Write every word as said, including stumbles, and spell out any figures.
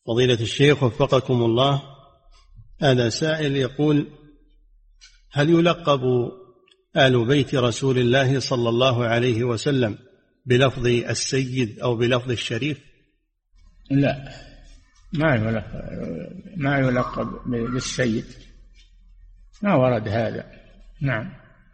فضيلة الشيخ وفقكم الله، هذا سائل يقول: هل يلقب آل بيت رسول الله صلى الله عليه وسلم بلفظ السيد أو بلفظ الشريف؟ لا، ما يلقب, ما يلقب بالسيد، ما ورد هذا. نعم.